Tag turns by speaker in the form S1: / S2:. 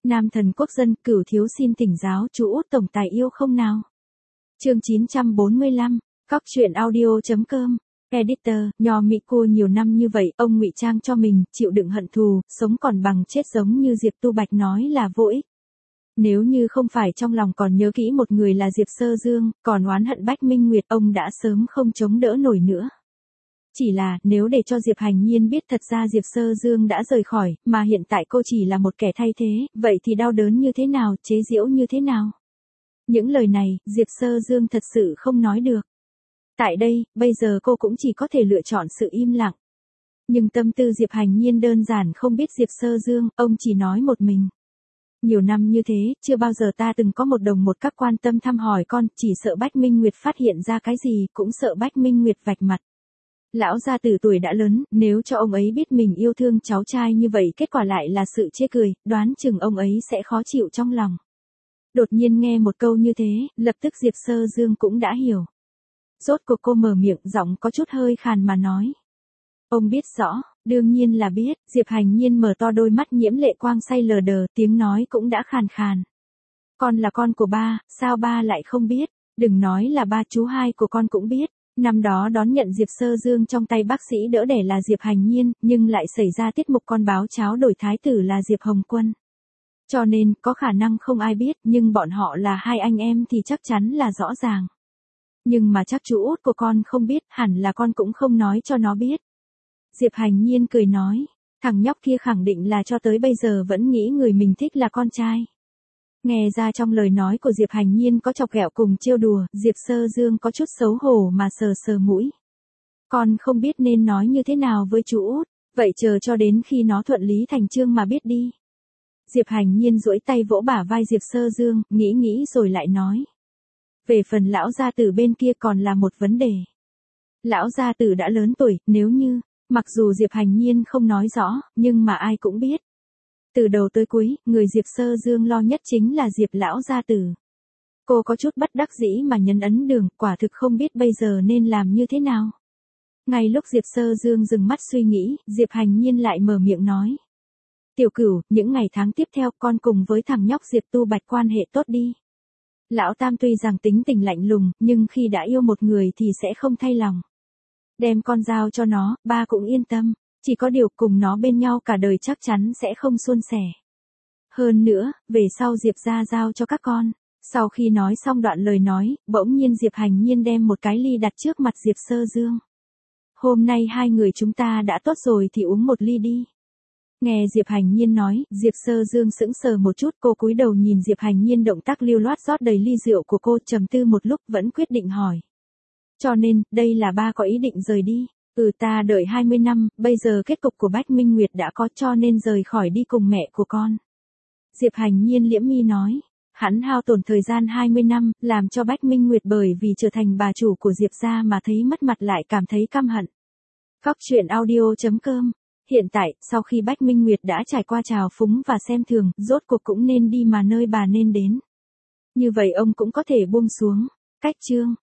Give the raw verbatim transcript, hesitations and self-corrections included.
S1: Nam thần quốc dân, Cửu thiếu xin thỉnh giáo chú út tổng tài yêu không nào? Chương chín trăm bốn mươi lăm, Cóc truyện audio chấm com. Editor, nho Mỹ cua nhiều năm như vậy, ông ngụy trang cho mình, chịu đựng hận thù, sống còn bằng chết giống như Diệp Tu Bạch nói là vô ích. Nếu như không phải trong lòng còn nhớ kỹ một người là Diệp Sơ Dương, còn oán hận Bách Minh Nguyệt, ông đã sớm không chống đỡ nổi nữa. Chỉ là, nếu để cho Diệp Hành Nhiên biết thật ra Diệp Sơ Dương đã rời khỏi, mà hiện tại cô chỉ là một kẻ thay thế, vậy thì đau đớn như thế nào, chế giễu như thế nào? Những lời này, Diệp Sơ Dương thật sự không nói được. Tại đây, bây giờ cô cũng chỉ có thể lựa chọn sự im lặng. Nhưng tâm tư Diệp Hành Nhiên đơn giản không biết Diệp Sơ Dương, ông chỉ nói một mình. Nhiều năm như thế, chưa bao giờ ta từng có một đồng một các quan tâm thăm hỏi con, chỉ sợ Bách Minh Nguyệt phát hiện ra cái gì, cũng sợ Bách Minh Nguyệt vạch mặt. Lão gia tử tuổi đã lớn, nếu cho ông ấy biết mình yêu thương cháu trai như vậy kết quả lại là sự chê cười, đoán chừng ông ấy sẽ khó chịu trong lòng. Đột nhiên nghe một câu như thế, lập tức Diệp Sơ Dương cũng đã hiểu. Rốt cuộc cô mở miệng, giọng có chút hơi khàn mà nói. Ông biết rõ, đương nhiên là biết. Diệp Hành Nhiên mở to đôi mắt nhiễm lệ quang say lờ đờ, tiếng nói cũng đã khàn khàn. Con là con của ba, sao ba lại không biết? Đừng nói là ba, chú hai của con cũng biết. Năm đó đón nhận Diệp Sơ Dương trong tay bác sĩ đỡ đẻ là Diệp Hành Nhiên, nhưng lại xảy ra tiết mục con báo cháo đổi thái tử là Diệp Hồng Quân. Cho nên, có khả năng không ai biết, nhưng bọn họ là hai anh em thì chắc chắn là rõ ràng. Nhưng mà chắc chú út của con không biết, hẳn là con cũng không nói cho nó biết. Diệp Hành Nhiên cười nói, thằng nhóc kia khẳng định là cho tới bây giờ vẫn nghĩ người mình thích là con trai. Nghe ra trong lời nói của Diệp Hành Nhiên có chọc ghẹo cùng trêu đùa, Diệp Sơ Dương có chút xấu hổ mà sờ sờ mũi. Con không biết nên nói như thế nào với chú út, vậy chờ cho đến khi nó thuận lý thành chương mà biết đi. Diệp Hành Nhiên duỗi tay vỗ bả vai Diệp Sơ Dương, nghĩ nghĩ rồi lại nói. Về phần lão gia tử bên kia còn là một vấn đề. Lão gia tử đã lớn tuổi, nếu như, mặc dù Diệp Hành Nhiên không nói rõ, nhưng mà ai cũng biết. Từ đầu tới cuối, người Diệp Sơ Dương lo nhất chính là Diệp lão gia tử. Cô có chút bất đắc dĩ mà nhấn ấn đường, quả thực không biết bây giờ nên làm như thế nào. Ngay lúc Diệp Sơ Dương dừng mắt suy nghĩ, Diệp Hành Nhiên lại mở miệng nói. Tiểu Cửu, những ngày tháng tiếp theo con cùng với thằng nhóc Diệp Tu Bạch quan hệ tốt đi. Lão Tam tuy rằng tính tình lạnh lùng, nhưng khi đã yêu một người thì sẽ không thay lòng. Đem con giao cho nó, ba cũng yên tâm, chỉ có điều cùng nó bên nhau cả đời chắc chắn sẽ không suôn sẻ. Hơn nữa, về sau Diệp gia giao cho các con. Sau khi nói xong đoạn lời nói, bỗng nhiên Diệp Hành Nhiên đem một cái ly đặt trước mặt Diệp Sơ Dương. Hôm nay hai người chúng ta đã tốt rồi thì uống một ly đi. Nghe Diệp Hành Nhiên nói, Diệp Sơ Dương sững sờ một chút, cô cúi đầu nhìn Diệp Hành Nhiên động tác lưu loát rót đầy ly rượu của cô, trầm tư một lúc vẫn quyết định hỏi. Cho nên, đây là ba có ý định rời đi. Ừ, ta đợi hai mươi năm, bây giờ kết cục của Bách Minh Nguyệt đã có, cho nên rời khỏi đi cùng mẹ của con. Diệp Hành Nhiên liễm mi nói. Hắn hao tổn thời gian hai mươi năm, làm cho Bách Minh Nguyệt bởi vì trở thành bà chủ của Diệp gia mà thấy mất mặt lại cảm thấy căm hận. Cóc truyện audio chấm com. Hiện tại, sau khi Bách Minh Nguyệt đã trải qua trào phúng và xem thường, rốt cuộc cũng nên đi mà nơi bà nên đến. Như vậy ông cũng có thể buông xuống. Cách chương.